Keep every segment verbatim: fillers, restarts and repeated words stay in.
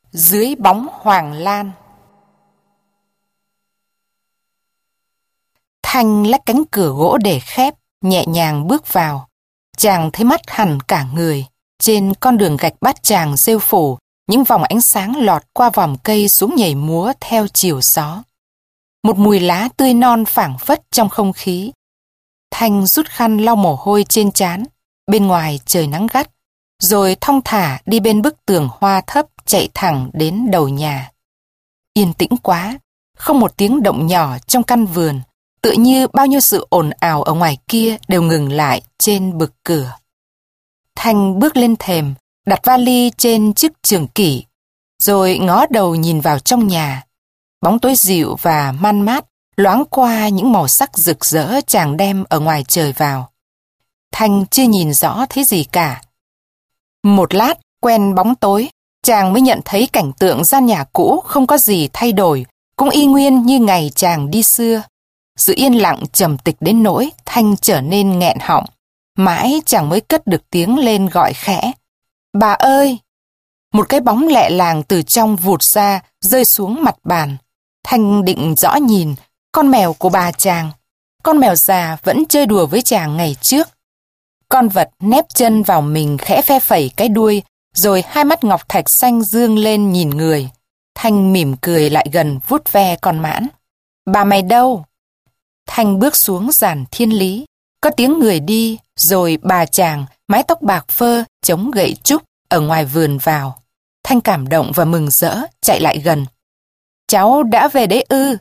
Dưới bóng hoàng lan. Thanh lách cánh cửa gỗ để khép, nhẹ nhàng bước vào. Chàng thấy mắt hẳn cả người. Trên con đường gạch bát tràng rêu phủ, những vòng ánh sáng lọt qua vòm cây xuống nhảy múa theo chiều gió. Một mùi lá tươi non phảng phất trong không khí. Thanh rút khăn lau mồ hôi trên trán. Bên ngoài trời nắng gắt, rồi thong thả đi bên bức tường hoa thấp chạy thẳng đến đầu nhà. Yên tĩnh quá, không một tiếng động nhỏ trong căn vườn, tựa như bao nhiêu sự ồn ào ở ngoài kia đều ngừng lại trên bực cửa. Thanh bước lên thềm, đặt vali trên chiếc trường kỷ, rồi ngó đầu nhìn vào trong nhà. Bóng tối dịu và man mát loáng qua những màu sắc rực rỡ chàng đem ở ngoài trời vào. Thanh chưa nhìn rõ thấy gì cả. Một lát quen bóng tối, chàng mới nhận thấy cảnh tượng gian nhà cũ không có gì thay đổi, cũng y nguyên như ngày chàng đi xưa. Sự yên lặng trầm tịch đến nỗi Thanh trở nên nghẹn họng. Mãi chàng mới cất được tiếng lên gọi khẽ. Bà ơi! Một cái bóng lẹ làng từ trong vụt ra, rơi xuống mặt bàn. Thanh định rõ nhìn, con mèo của bà chàng. Con mèo già vẫn chơi đùa với chàng ngày trước. Con vật nép chân vào mình khẽ phe phẩy cái đuôi, rồi hai mắt ngọc thạch xanh dương lên nhìn người. Thanh mỉm cười lại gần vuốt ve con mãn. Bà mày đâu? Thanh bước xuống giàn thiên lý. Có tiếng người đi, rồi bà chàng, mái tóc bạc phơ, chống gậy trúc ở ngoài vườn vào. Thanh cảm động và mừng rỡ, chạy lại gần. Cháu đã về đấy ư?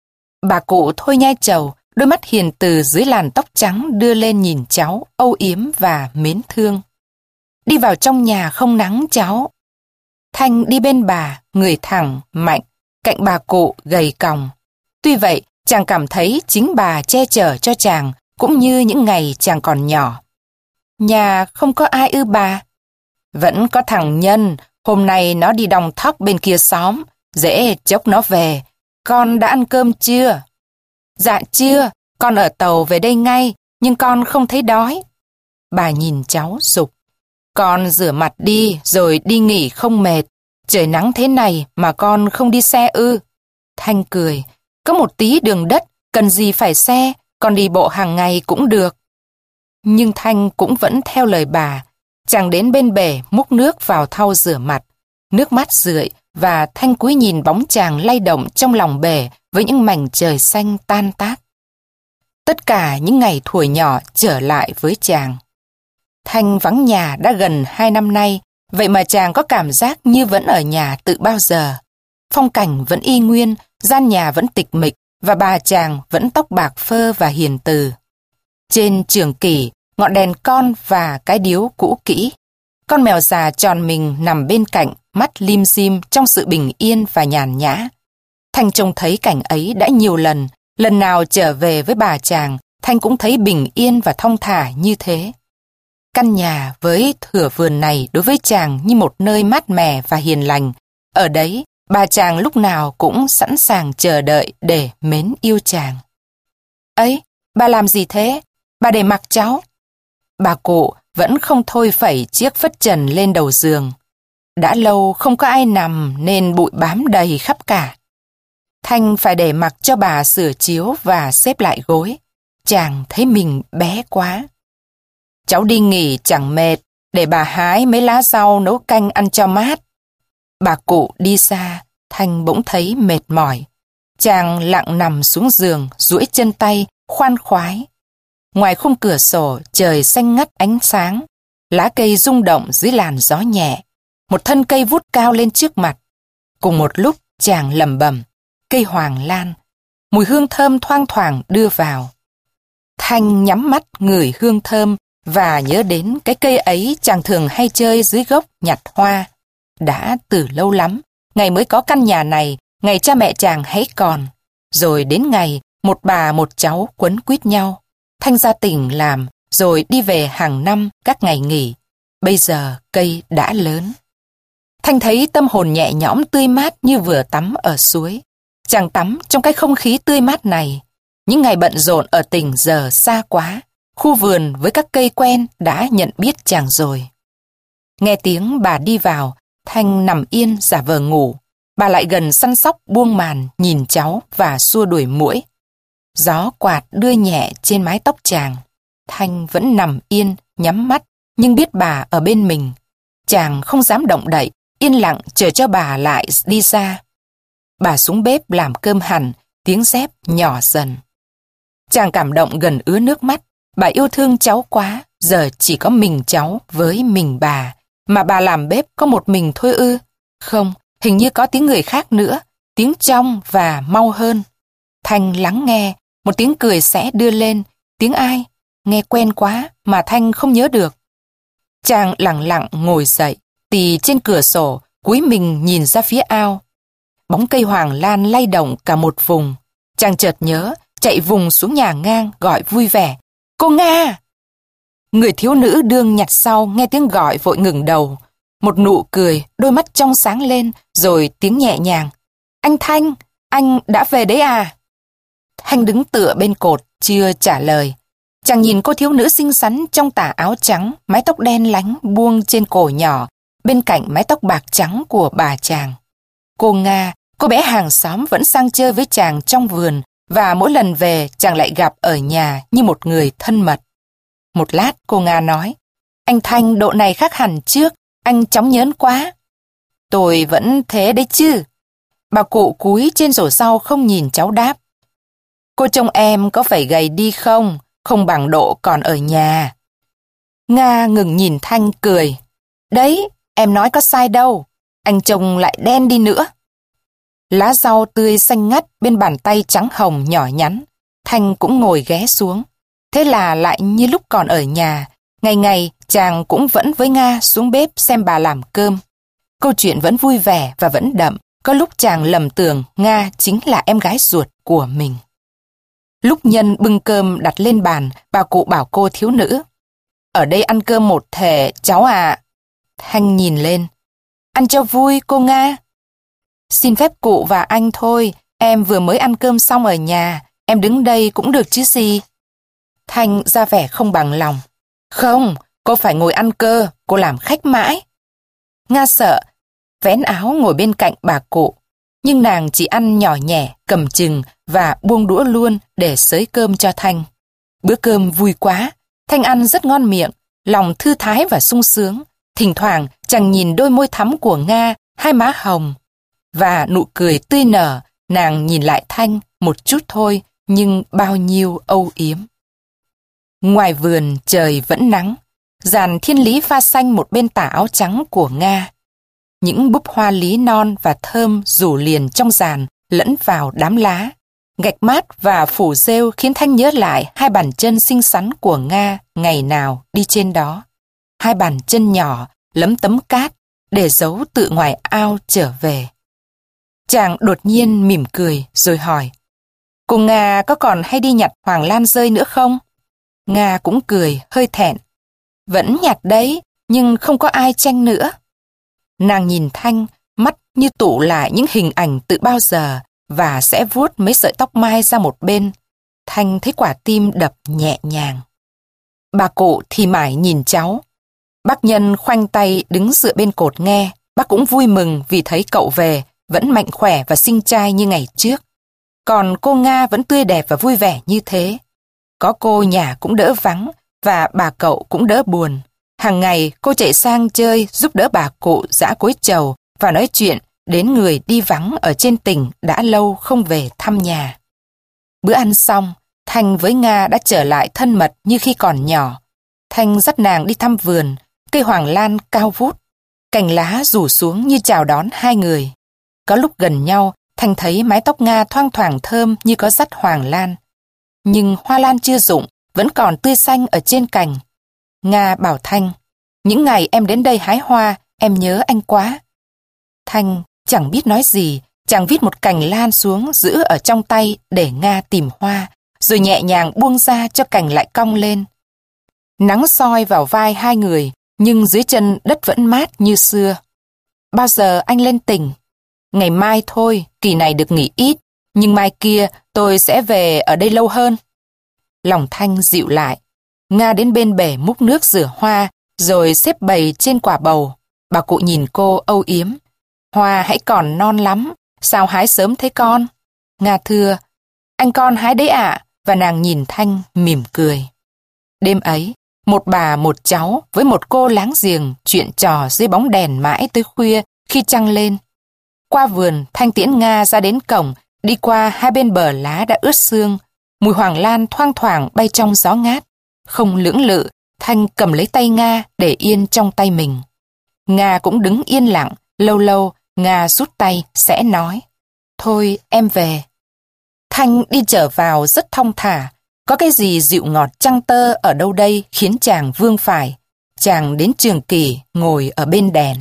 Bà cụ thôi nhai trầu, đôi mắt hiền từ dưới làn tóc trắng đưa lên nhìn cháu, âu yếm và mến thương. Đi vào trong nhà không nắng cháu. Thanh đi bên bà, người thẳng, mạnh, cạnh bà cụ gầy còng. Tuy vậy, chàng cảm thấy chính bà che chở cho chàng, cũng như những ngày chàng còn nhỏ. Nhà không có ai ư bà? Vẫn có thằng Nhân, hôm nay nó đi đong thóc bên kia xóm, dễ chốc nó về. Con đã ăn cơm chưa? Dạ chưa, con ở tàu về đây ngay, nhưng con không thấy đói. Bà nhìn cháu giục. Con rửa mặt đi rồi đi nghỉ không mệt. Trời nắng thế này mà con không đi xe ư? Thanh cười. Có một tí đường đất, cần gì phải xe, con đi bộ hàng ngày cũng được. Nhưng Thanh cũng vẫn theo lời bà. Chàng đến bên bể múc nước vào thau rửa mặt. Nước mắt rượi và Thanh cúi nhìn bóng chàng lay động trong lòng bể với những mảnh trời xanh tan tác. Tất cả những ngày thuở nhỏ trở lại với chàng. Thanh vắng nhà đã gần hai năm nay, vậy mà chàng có cảm giác như vẫn ở nhà từ bao giờ. Phong cảnh vẫn y nguyên, gian nhà vẫn tịch mịch và bà chàng vẫn tóc bạc phơ và hiền từ. Trên trường kỷ, ngọn đèn con và cái điếu cũ kỹ. Con mèo già tròn mình nằm bên cạnh, mắt lim dim trong sự bình yên và nhàn nhã. Thanh trông thấy cảnh ấy đã nhiều lần, lần nào trở về với bà chàng, Thanh cũng thấy bình yên và thong thả như thế. Căn nhà với thửa vườn này đối với chàng như một nơi mát mẻ và hiền lành. Ở đấy, bà chàng lúc nào cũng sẵn sàng chờ đợi để mến yêu chàng. Ấy, bà làm gì thế? Bà để mặc cháu. Bà cụ vẫn không thôi phẩy chiếc phất trần lên đầu giường. Đã lâu không có ai nằm nên bụi bám đầy khắp cả. Thanh phải để mặc cho bà sửa chiếu và xếp lại gối. Chàng thấy mình bé quá. Cháu đi nghỉ chẳng mệt, để bà hái mấy lá rau nấu canh ăn cho mát. Bà cụ đi xa, Thanh bỗng thấy mệt mỏi. Chàng lặng nằm xuống giường, duỗi chân tay, khoan khoái. Ngoài khung cửa sổ, trời xanh ngắt ánh sáng. Lá cây rung động dưới làn gió nhẹ. Một thân cây vút cao lên trước mặt. Cùng một lúc, chàng lẩm bẩm, cây hoàng lan. Mùi hương thơm thoang thoảng đưa vào. Thanh nhắm mắt ngửi hương thơm và nhớ đến cái cây ấy chàng thường hay chơi dưới gốc nhặt hoa. Đã từ lâu lắm, ngày mới có căn nhà này, ngày cha mẹ chàng hãy còn. Rồi đến ngày, một bà một cháu quấn quýt nhau. Thanh ra tỉnh làm, rồi đi về hàng năm các ngày nghỉ. Bây giờ cây đã lớn. Thanh thấy tâm hồn nhẹ nhõm tươi mát như vừa tắm ở suối. Chàng tắm trong cái không khí tươi mát này. Những ngày bận rộn ở tỉnh giờ xa quá. Khu vườn với các cây quen đã nhận biết chàng rồi. Nghe tiếng bà đi vào, Thanh nằm yên giả vờ ngủ. Bà lại gần săn sóc buông màn nhìn cháu và xua đuổi muỗi. Gió quạt đưa nhẹ trên mái tóc chàng. Thanh vẫn nằm yên, nhắm mắt, nhưng biết bà ở bên mình. Chàng không dám động đậy, yên lặng chờ cho bà lại đi ra. Bà xuống bếp làm cơm hẳn, tiếng dép nhỏ dần. Chàng cảm động gần ứa nước mắt. Bà yêu thương cháu quá, giờ chỉ có mình cháu với mình bà. Mà bà làm bếp có một mình thôi ư? Không, hình như có tiếng người khác nữa, tiếng trong và mau hơn. Thanh lắng nghe, một tiếng cười sẽ đưa lên. Tiếng ai? Nghe quen quá mà Thanh không nhớ được. Chàng lặng lặng ngồi dậy, tì trên cửa sổ, cúi mình nhìn ra phía ao. Bóng cây hoàng lan lay động cả một vùng. Chàng chợt nhớ, chạy vùng xuống nhà ngang gọi vui vẻ. Cô Nga! Người thiếu nữ đương nhặt sau nghe tiếng gọi vội ngừng đầu. Một nụ cười, đôi mắt trong sáng lên, rồi tiếng nhẹ nhàng. Anh Thanh, anh đã về đấy à? Thanh đứng tựa bên cột, chưa trả lời. Chàng nhìn cô thiếu nữ xinh xắn trong tà áo trắng, mái tóc đen lánh buông trên cổ nhỏ, bên cạnh mái tóc bạc trắng của bà chàng. Cô Nga, cô bé hàng xóm vẫn sang chơi với chàng trong vườn, và mỗi lần về chàng lại gặp ở nhà như một người thân mật. Một lát cô Nga nói, anh Thanh độ này khác hẳn trước, anh chóng nhớn quá. Tôi vẫn thế đấy chứ. Bà cụ cúi trên rổ rau không nhìn cháu đáp. Cô trông em có phải gầy đi không? Không bằng độ còn ở nhà. Nga ngừng nhìn Thanh cười. Đấy, em nói có sai đâu. Anh trông lại đen đi nữa. Lá rau tươi xanh ngắt bên bàn tay trắng hồng nhỏ nhắn. Thanh cũng ngồi ghé xuống. Thế là lại như lúc còn ở nhà. Ngày ngày chàng cũng vẫn với Nga xuống bếp xem bà làm cơm. Câu chuyện vẫn vui vẻ và vẫn đậm. Có lúc chàng lầm tưởng Nga chính là em gái ruột của mình. Lúc Nhân bưng cơm đặt lên bàn, bà cụ bảo cô thiếu nữ. Ở đây ăn cơm một thể, cháu à. Thanh nhìn lên. Ăn cho vui, cô Nga. Xin phép cụ và anh thôi, em vừa mới ăn cơm xong ở nhà, em đứng đây cũng được chứ gì. Thanh ra vẻ không bằng lòng. Không, cô phải ngồi ăn cơ, cô làm khách mãi. Nga sợ, vén áo ngồi bên cạnh bà cụ. Nhưng nàng chỉ ăn nhỏ nhẹ, cầm chừng và buông đũa luôn để xới cơm cho Thanh. Bữa cơm vui quá, Thanh ăn rất ngon miệng, lòng thư thái và sung sướng. Thỉnh thoảng chàng nhìn đôi môi thắm của Nga, hai má hồng. Và nụ cười tươi nở, nàng nhìn lại Thanh một chút thôi, nhưng bao nhiêu âu yếm. Ngoài vườn trời vẫn nắng, dàn thiên lý pha xanh một bên tà áo trắng của Nga. Những búp hoa lý non và thơm rủ liền trong giàn lẫn vào đám lá. Gạch mát và phủ rêu khiến Thanh nhớ lại hai bàn chân xinh xắn của Nga ngày nào đi trên đó. Hai bàn chân nhỏ lấm tấm cát để giấu tự ngoài ao trở về. Chàng đột nhiên mỉm cười rồi hỏi, cô Nga có còn hay đi nhặt hoàng lan rơi nữa không? Nga cũng cười hơi thẹn. Vẫn nhặt đấy, nhưng không có ai tranh nữa. Nàng nhìn Thanh, mắt như tụ lại những hình ảnh từ bao giờ và sẽ vuốt mấy sợi tóc mai ra một bên. Thanh thấy quả tim đập nhẹ nhàng. Bà cụ thì mải nhìn cháu. Bác Nhân khoanh tay đứng dựa bên cột nghe. Bác cũng vui mừng vì thấy cậu về, vẫn mạnh khỏe và xinh trai như ngày trước. Còn cô Nga vẫn tươi đẹp và vui vẻ như thế. Có cô nhà cũng đỡ vắng và bà cậu cũng đỡ buồn. Hàng ngày cô chạy sang chơi giúp đỡ bà cụ giã cối trầu và nói chuyện đến người đi vắng ở trên tỉnh đã lâu không về thăm nhà. Bữa ăn xong, Thanh với Nga đã trở lại thân mật như khi còn nhỏ. Thanh dắt nàng đi thăm vườn, cây hoàng lan cao vút. Cành lá rủ xuống như chào đón hai người. Có lúc gần nhau, Thanh thấy mái tóc Nga thoang thoảng thơm như có dắt hoàng lan. Nhưng hoa lan chưa rụng, vẫn còn tươi xanh ở trên cành. Nga bảo Thanh, những ngày em đến đây hái hoa, em nhớ anh quá. Thanh chẳng biết nói gì, chàng viết một cành lan xuống giữ ở trong tay để Nga tìm hoa, rồi nhẹ nhàng buông ra cho cành lại cong lên. Nắng soi vào vai hai người, nhưng dưới chân đất vẫn mát như xưa. Bao giờ anh lên tỉnh? Ngày mai thôi, kỳ này được nghỉ ít, nhưng mai kia tôi sẽ về ở đây lâu hơn. Lòng Thanh dịu lại. Nga đến bên bể múc nước rửa hoa, rồi xếp bày trên quả bầu. Bà cụ nhìn cô âu yếm. Hoa hãy còn non lắm, sao hái sớm thế con? Nga thưa, anh con hái đấy ạ, và nàng nhìn Thanh mỉm cười. Đêm ấy, một bà một cháu với một cô láng giềng chuyện trò dưới bóng đèn mãi tới khuya khi trăng lên. Qua vườn, Thanh tiễn Nga ra đến cổng, đi qua hai bên bờ lá đã ướt sương, mùi hoàng lan thoang thoảng bay trong gió ngát. Không lưỡng lự, Thanh cầm lấy tay Nga để yên trong tay mình. Nga cũng đứng yên lặng, lâu lâu Nga rút tay sẽ nói, thôi em về. Thanh đi trở vào rất thong thả, có cái gì dịu ngọt trăng tơ ở đâu đây khiến chàng vương phải. Chàng đến Trường Kỷ ngồi ở bên đèn.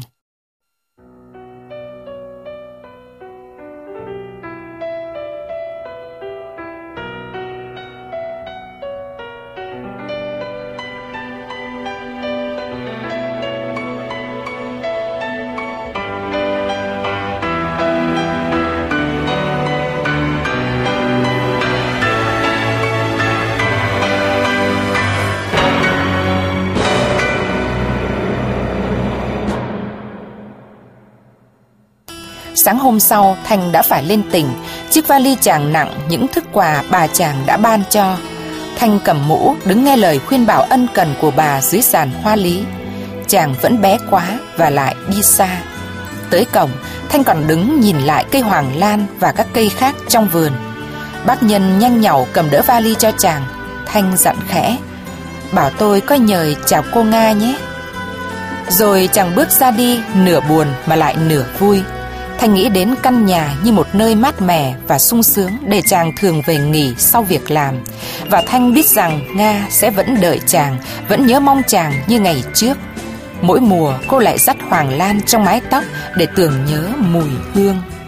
Sáng hôm sau, Thanh đã phải lên tỉnh. Chiếc vali chàng nặng những thức quà bà chàng đã ban cho. Thanh cầm mũ, đứng nghe lời khuyên bảo ân cần của bà dưới giàn hoa lý. Chàng vẫn bé quá và lại đi xa. Tới cổng, Thanh còn đứng nhìn lại cây hoàng lan và các cây khác trong vườn. Bác Nhân nhanh nhảu cầm đỡ vali cho chàng. Thanh dặn khẽ, bảo tôi có nhời chào cô Nga nhé. Rồi chàng bước ra đi, nửa buồn mà lại nửa vui. Thanh nghĩ đến căn nhà như một nơi mát mẻ và sung sướng để chàng thường về nghỉ sau việc làm. Và Thanh biết rằng Nga sẽ vẫn đợi chàng, vẫn nhớ mong chàng như ngày trước. Mỗi mùa cô lại dắt hoàng lan trong mái tóc để tưởng nhớ mùi hương.